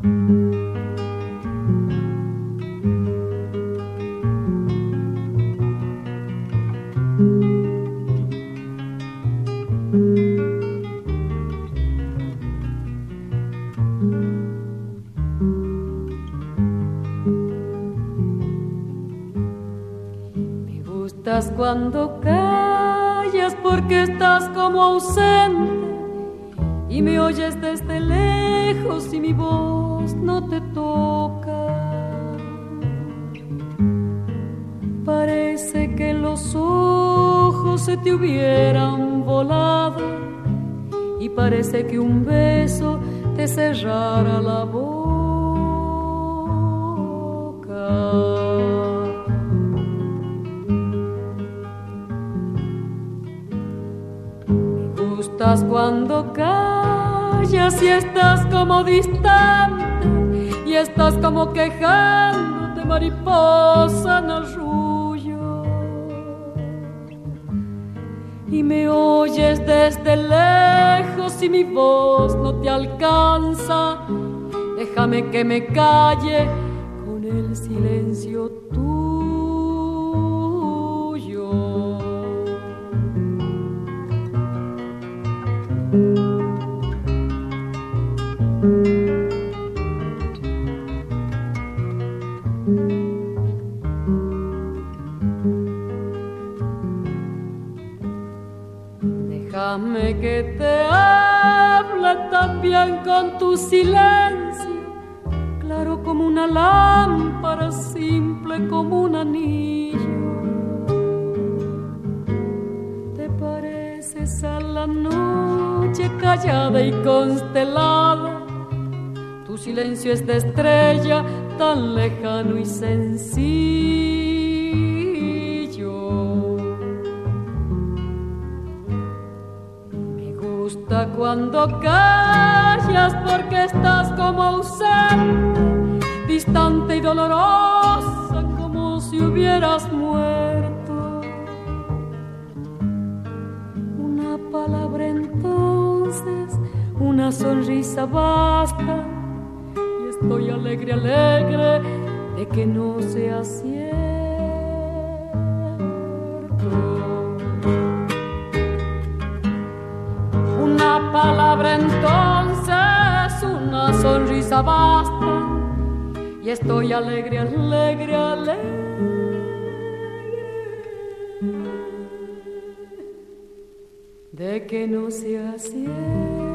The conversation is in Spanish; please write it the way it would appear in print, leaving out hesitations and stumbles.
Cuando callas porque estás como ausente y me oyes desde lejos y mi voz no te toca. Parece que los ojos se te hubieran volado y parece que un beso te cerrara la boca. Estás cuando callas y estás como distante y estás como quejándote, mariposa en arrullo, y me oyes desde lejos y mi voz no te alcanza. Déjame que me calle con el silencio tuyo. Déjame que te hable también con tu silencio, claro como una lámpara, simple como un anillo. Te pareces a la noche callada y constelada, tu silencio es de estrella tan lejano y sencillo. Cuando callas porque estás como ausente, distante y dolorosa como si hubieras muerto. Una palabra entonces, una sonrisa basta, y estoy alegre, alegre de que no sea cierto. Una palabra entonces, una sonrisa basta, y estoy alegre, alegre, alegre de que no sea cierto.